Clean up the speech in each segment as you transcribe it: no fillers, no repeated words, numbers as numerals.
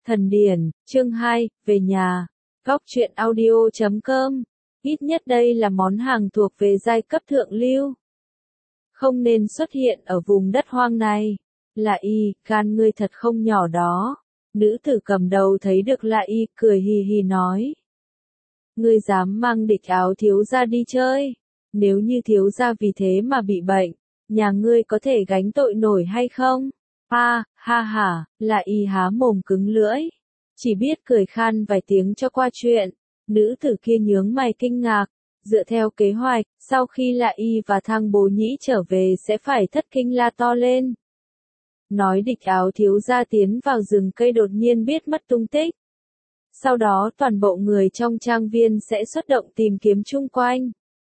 Thần Điển, chương 2, về nhà. Góc truyện audio.com. Ít nhất đây là món hàng thuộc về giai cấp thượng lưu. Không nên xuất hiện ở vùng đất hoang này. Lạ Y, gan ngươi thật không nhỏ đó. Nữ tử cầm đầu thấy được Lạ Y, cười hì hì nói. Ngươi dám mang địch áo thiếu gia đi chơi. Nếu như thiếu gia vì thế mà bị bệnh, nhà ngươi có thể gánh tội nổi hay không? Ha ha, Lạ Y há mồm cứng lưỡi. Chỉ biết cười khan vài tiếng cho qua chuyện. Nữ tử kia nhướng mày kinh ngạc. Dựa theo kế hoạch, sau khi Lạ Y và Thang Bố Nhĩ trở về sẽ phải thất kinh la to lên. Nói địch áo thiếu gia tiến vào rừng cây đột nhiên biết mất tung tích. Sau đó toàn bộ người trong trang viên sẽ xuất động tìm kiếm chung quanh.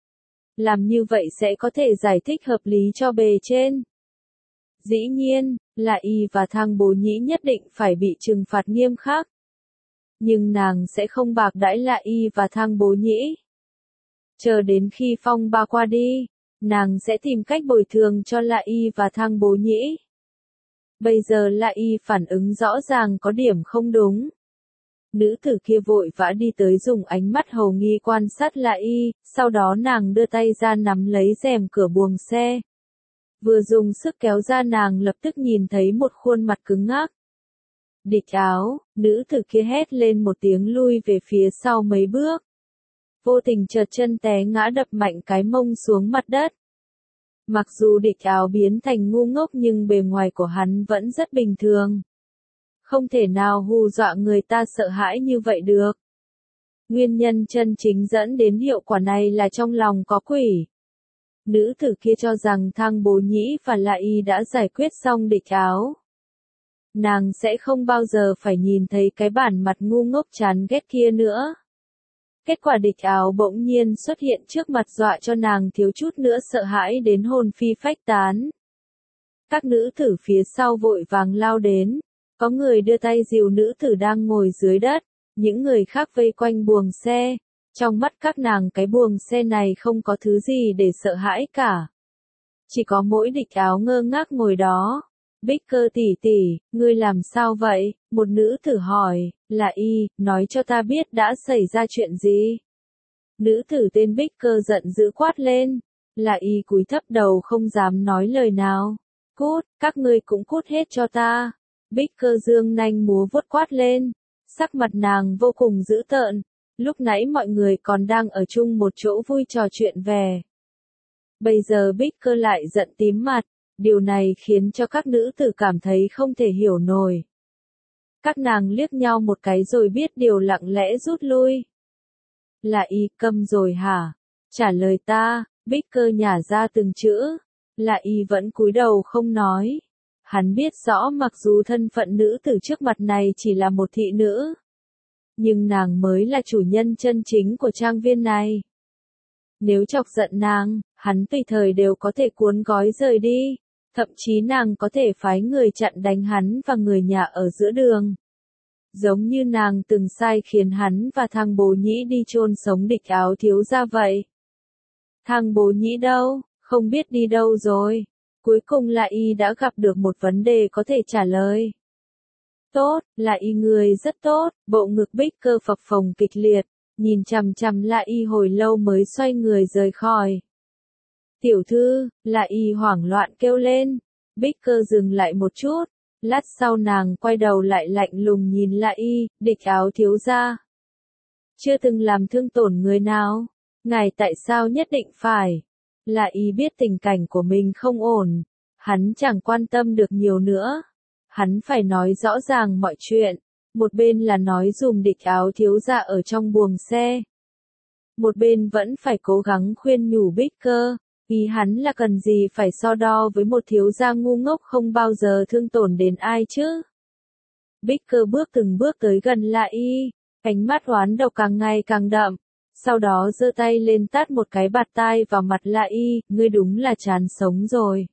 Làm như vậy sẽ có thể giải thích hợp lý cho bề trên. Dĩ nhiên, Lạ Y và Thang Bố Nhĩ nhất định phải bị trừng phạt nghiêm khắc. Nhưng nàng sẽ không bạc đãi Lạ Y và Thang Bố Nhĩ. Chờ đến khi phong ba qua đi, nàng sẽ tìm cách bồi thường cho Lạ Y và Thang Bố Nhĩ. Bây giờ Lạ Y phản ứng rõ ràng có điểm không đúng. Nữ tử kia vội vã đi tới dùng ánh mắt hầu nghi quan sát Lạ Y, sau đó nàng đưa tay ra nắm lấy rèm cửa buồng xe. Vừa dùng sức kéo ra nàng lập tức nhìn thấy một khuôn mặt cứng ngắc. Địch áo, nữ tử kia hét lên một tiếng lui về phía sau mấy bước. Vô tình trượt chân té ngã đập mạnh cái mông xuống mặt đất. Mặc dù địch áo biến thành ngu ngốc nhưng bề ngoài của hắn vẫn rất bình thường. Không thể nào hù dọa người ta sợ hãi như vậy được. Nguyên nhân chân chính dẫn đến hiệu quả này là trong lòng có quỷ. Nữ tử kia cho rằng Thang Bố Nhĩ và Lạ Y đã giải quyết xong địch áo. Nàng sẽ không bao giờ phải nhìn thấy cái bản mặt ngu ngốc chán ghét kia nữa. Kết quả địch áo bỗng nhiên xuất hiện trước mặt dọa cho nàng thiếu chút nữa sợ hãi đến hồn phi phách tán. Các nữ tử phía sau vội vàng lao đến. Có người đưa tay dìu nữ tử đang ngồi dưới đất. Những người khác vây quanh buồng xe. Trong mắt các nàng cái buồng xe này không có thứ gì để sợ hãi cả. Chỉ có mỗi địch áo ngơ ngác ngồi đó. Bích Cơ tỷ tỷ, ngươi làm sao vậy? Một nữ tử hỏi. Lạ Y, nói cho ta biết đã xảy ra chuyện gì? Nữ tử tên Bích Cơ giận dữ quát lên. Lạ Y cúi thấp đầu không dám nói lời nào. Cút, các ngươi cũng cút hết cho ta. Bích Cơ dương nanh múa vuốt quát lên. Sắc mặt nàng vô cùng dữ tợn. Lúc nãy mọi người còn đang ở chung một chỗ vui trò chuyện về. Bây giờ Bích Cơ lại giận tím mặt. Điều này khiến cho các nữ tử cảm thấy không thể hiểu nổi. Các nàng liếc nhau một cái rồi biết điều lặng lẽ rút lui. Lạ Y, câm rồi hả? Trả lời ta. Bích Cơ nhả ra từng chữ. Lạ Y vẫn cúi đầu không nói. Hắn biết rõ mặc dù thân phận nữ tử trước mặt này chỉ là một thị nữ. Nhưng nàng mới là chủ nhân chân chính của trang viên này. Nếu chọc giận nàng, hắn tùy thời đều có thể cuốn gói rời đi. Thậm chí nàng có thể phái người chặn đánh hắn và người nhà ở giữa đường. Giống như nàng từng sai khiến hắn và Thang Bố Nhĩ đi chôn sống địch áo thiếu gia vậy. Thang Bố Nhĩ đâu? Không biết đi đâu rồi. Cuối cùng Lạ Y đã gặp được một vấn đề có thể trả lời. Tốt, Lạ Y người rất tốt. Bộ ngực Bích Cơ phập phồng kịch liệt. Nhìn chằm chằm Lạ Y hồi lâu mới xoay người rời khỏi. Tiểu thư, Lạ Y hoảng loạn kêu lên. Bích Cơ dừng lại một chút. Lát sau nàng quay đầu lại lạnh lùng nhìn Lạ Y, địch áo thiếu gia. Chưa từng làm thương tổn người nào. Ngài tại sao nhất định phải? Lạ Y biết tình cảnh của mình không ổn. Hắn chẳng quan tâm được nhiều nữa. Hắn phải nói rõ ràng mọi chuyện. Một bên là nói dùm địch áo thiếu gia ở trong buồng xe. Một bên vẫn phải cố gắng khuyên nhủ Bích Cơ. Ý hắn là cần gì phải so đo với một thiếu gia ngu ngốc không bao giờ thương tổn đến ai chứ. Bích Cơ bước từng bước tới gần Lạ Y. Ánh mắt oán độc càng ngày càng đậm. Sau đó giơ tay lên tát một cái bạt tai vào mặt Lạ Y. Ngươi đúng là chán sống rồi.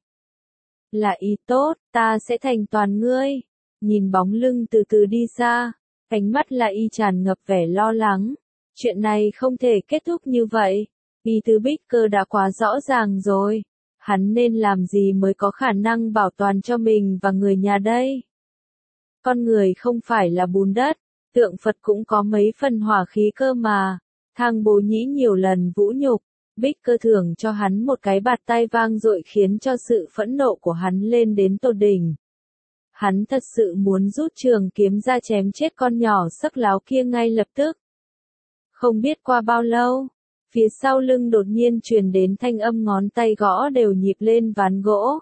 Lạ Y, tốt, ta sẽ thành toàn ngươi. Nhìn bóng lưng từ từ đi xa. Ánh mắt Lạ Y tràn ngập vẻ lo lắng. Chuyện này không thể kết thúc như vậy. Ý tứ Bích Cơ đã quá rõ ràng rồi. Hắn nên làm gì mới có khả năng bảo toàn cho mình và người nhà đây? Con người không phải là bùn đất, tượng Phật cũng có mấy phần hỏa khí cơ mà. Thang Bố Nhĩ nhiều lần vũ nhục, Bích Cơ thưởng cho hắn một cái bạt tai vang dội khiến cho sự phẫn nộ của hắn lên đến tột đỉnh. Hắn thật sự muốn rút trường kiếm ra chém chết con nhỏ sắc láo kia ngay lập tức. Không biết qua bao lâu, phía sau lưng đột nhiên truyền đến thanh âm ngón tay gõ đều nhịp lên ván gỗ.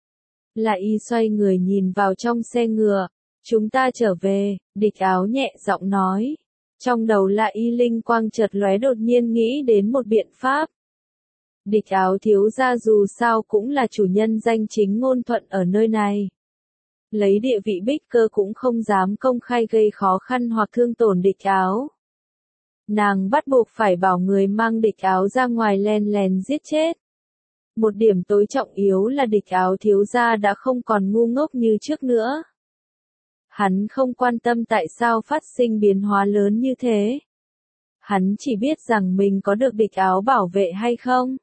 Là y xoay người nhìn vào trong xe ngựa, chúng ta trở về, Địch Áo nhẹ giọng nói. Trong đầu là y linh quang chợt lóe đột nhiên nghĩ đến một biện pháp. Địch Áo thiếu gia dù sao cũng là chủ nhân danh chính ngôn thuận ở nơi này. Lấy địa vị Bích Cơ cũng không dám công khai gây khó khăn hoặc thương tổn Địch Áo. Nàng bắt buộc phải bảo người mang Địch Áo ra ngoài len lén giết chết. Một điểm tối trọng yếu là Địch Áo thiếu gia đã không còn ngu ngốc như trước nữa. Hắn không quan tâm tại sao phát sinh biến hóa lớn như thế. Hắn chỉ biết rằng mình có được Địch Áo bảo vệ hay không.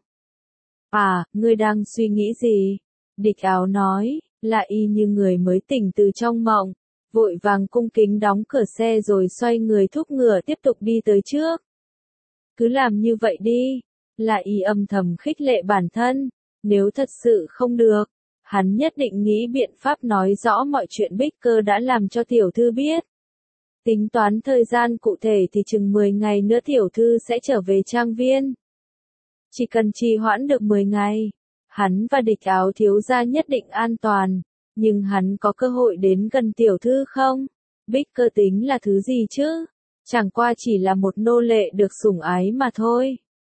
À, ngươi đang suy nghĩ gì? Địch Áo nói, là y như người mới tỉnh từ trong mộng, vội vàng cung kính đóng cửa xe rồi xoay người thúc ngựa tiếp tục đi tới trước. Cứ làm như vậy đi, là y âm thầm khích lệ bản thân, nếu thật sự không được, hắn nhất định nghĩ biện pháp nói rõ mọi chuyện Bích Cơ đã làm cho tiểu thư biết. Tính toán thời gian cụ thể thì chừng 10 ngày nữa tiểu thư sẽ trở về trang viên. Chỉ cần trì hoãn được 10 ngày, hắn và Địch Áo thiếu gia nhất định an toàn, nhưng hắn có cơ hội đến gần tiểu thư không? Bích Cơ tính là thứ gì chứ? Chẳng qua chỉ là một nô lệ được sủng ái mà thôi.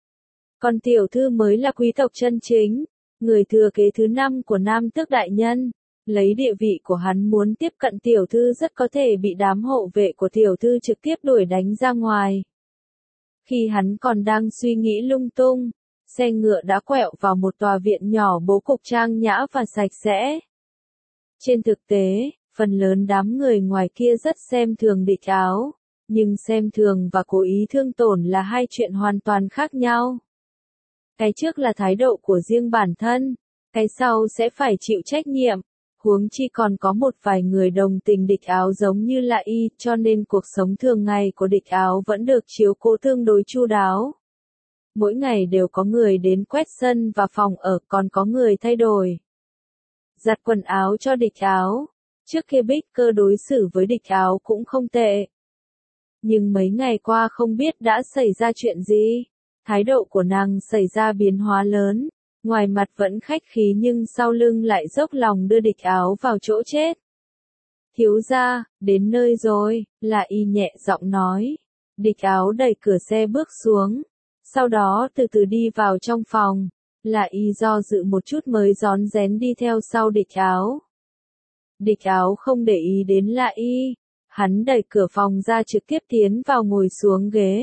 Còn tiểu thư mới là quý tộc chân chính, người thừa kế thứ 5 của Nam Tước đại nhân. Lấy địa vị của hắn muốn tiếp cận tiểu thư rất có thể bị đám hộ vệ của tiểu thư trực tiếp đuổi đánh ra ngoài. Khi hắn còn đang suy nghĩ lung tung, xe ngựa đã quẹo vào một tòa viện nhỏ bố cục trang nhã và sạch sẽ. Trên thực tế, phần lớn đám người ngoài kia rất xem thường Địch Áo, nhưng xem thường và cố ý thương tổn là hai chuyện hoàn toàn khác nhau. Cái trước là thái độ của riêng bản thân, cái sau sẽ phải chịu trách nhiệm, huống chi còn có một vài người đồng tình Địch Áo giống như là y, cho nên cuộc sống thường ngày của Địch Áo vẫn được chiếu cố tương đối chu đáo. Mỗi ngày đều có người đến quét sân và phòng ở, còn có người thay đổi giặt quần áo cho Địch Áo. Trước kia Bích Cơ đối xử với Địch Áo cũng không tệ. Nhưng mấy ngày qua không biết đã xảy ra chuyện gì. Thái độ của nàng xảy ra biến hóa lớn. Ngoài mặt vẫn khách khí nhưng sau lưng lại dốc lòng đưa Địch Áo vào chỗ chết. Thiếu gia, đến nơi rồi, là y nhẹ giọng nói. Địch Áo đẩy cửa xe bước xuống. Sau đó từ từ đi vào trong phòng. Là y do dự một chút mới rón rén đi theo sau Địch Áo. Địch Áo không để ý đến là y. Hắn đẩy cửa phòng ra trực tiếp tiến vào ngồi xuống ghế.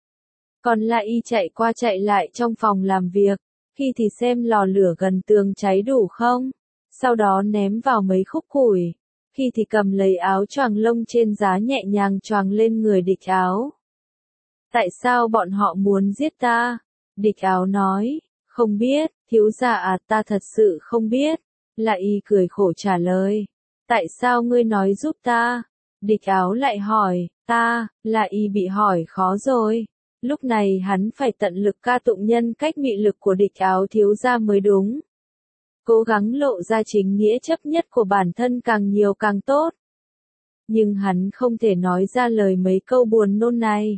Còn là y chạy qua chạy lại trong phòng làm việc. Khi thì xem lò lửa gần tường cháy đủ không. Sau đó ném vào mấy khúc củi. Khi thì cầm lấy áo choàng lông trên giá nhẹ nhàng choàng lên người Địch Áo. Tại sao bọn họ muốn giết ta? Địch Áo nói, không biết, thiếu gia à, ta thật sự không biết. Là y cười khổ trả lời. Tại sao ngươi nói giúp ta? Địch Áo lại hỏi, ta, là y bị hỏi khó rồi. Lúc này hắn phải tận lực ca tụng nhân cách mị lực của Địch Áo thiếu gia mới đúng. Cố gắng lộ ra chính nghĩa chấp nhất của bản thân càng nhiều càng tốt. Nhưng hắn không thể nói ra lời mấy câu buồn nôn này.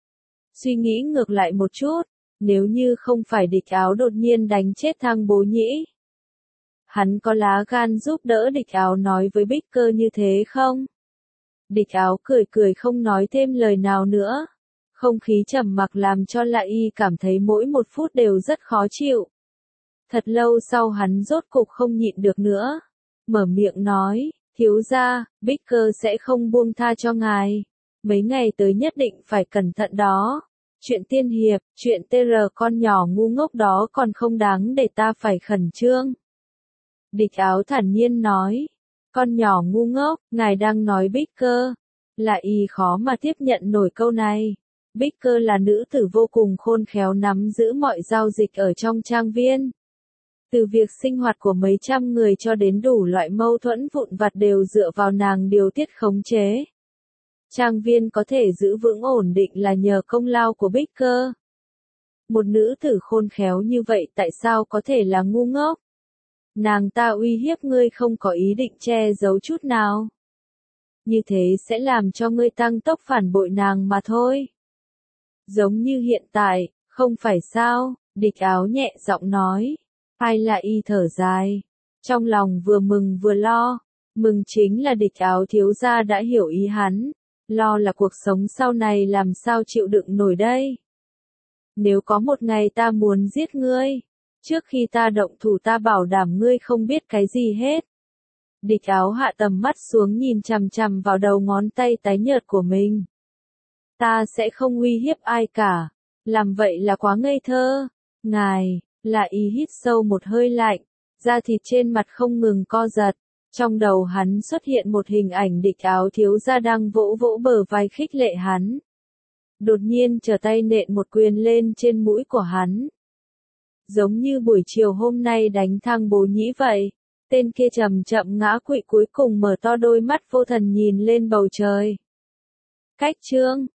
Suy nghĩ ngược lại một chút, nếu như không phải Địch Áo đột nhiên đánh chết Thang Bố Nhĩ. Hắn có lá gan giúp đỡ Địch Áo nói với Bích Cơ như thế không? Địch Áo cười cười không nói thêm lời nào nữa. Không khí trầm mặc làm cho Lại Y cảm thấy mỗi một phút đều rất khó chịu. Thật lâu sau hắn rốt cục không nhịn được nữa. Mở miệng nói, thiếu gia, Bích Cơ sẽ không buông tha cho ngài. Mấy ngày tới nhất định phải cẩn thận đó. Chuyện tiên hiệp, chuyện TR con nhỏ ngu ngốc đó còn không đáng để ta phải khẩn trương. Địch Áo thản nhiên nói, con nhỏ ngu ngốc, ngài đang nói Bích Cơ. Lại Y khó mà tiếp nhận nổi câu này. Bích Cơ là nữ tử vô cùng khôn khéo nắm giữ mọi giao dịch ở trong trang viên. Từ việc sinh hoạt của mấy trăm người cho đến đủ loại mâu thuẫn vụn vặt đều dựa vào nàng điều tiết khống chế. Trang viên có thể giữ vững ổn định là nhờ công lao của Bích Cơ. Một nữ tử khôn khéo như vậy tại sao có thể là ngu ngốc? Nàng ta uy hiếp ngươi không có ý định che giấu chút nào. Như thế sẽ làm cho ngươi tăng tốc phản bội nàng mà thôi. Giống như hiện tại, không phải sao, Địch Áo nhẹ giọng nói. Ai lại y thở dài. Trong lòng vừa mừng vừa lo. Mừng chính là Địch Áo thiếu gia đã hiểu ý hắn. Lo là cuộc sống sau này làm sao chịu đựng nổi đây. Nếu có một ngày ta muốn giết ngươi, trước khi ta động thủ ta bảo đảm ngươi không biết cái gì hết. Địch Áo hạ tầm mắt xuống nhìn chằm chằm vào đầu ngón tay tái nhợt của mình. Ta sẽ không uy hiếp ai cả. Làm vậy là quá ngây thơ. Ngài, là y hít sâu một hơi lạnh. Da thịt trên mặt không ngừng co giật. Trong đầu hắn xuất hiện một hình ảnh Địch Áo thiếu gia đang vỗ vỗ bờ vai khích lệ hắn. Đột nhiên trở tay nện một quyền lên trên mũi của hắn. Giống như buổi chiều hôm nay đánh thang Bố Nhĩ vậy. Tên kia chậm chậm ngã quỵ cuối cùng mở to đôi mắt vô thần nhìn lên bầu trời. Cách chương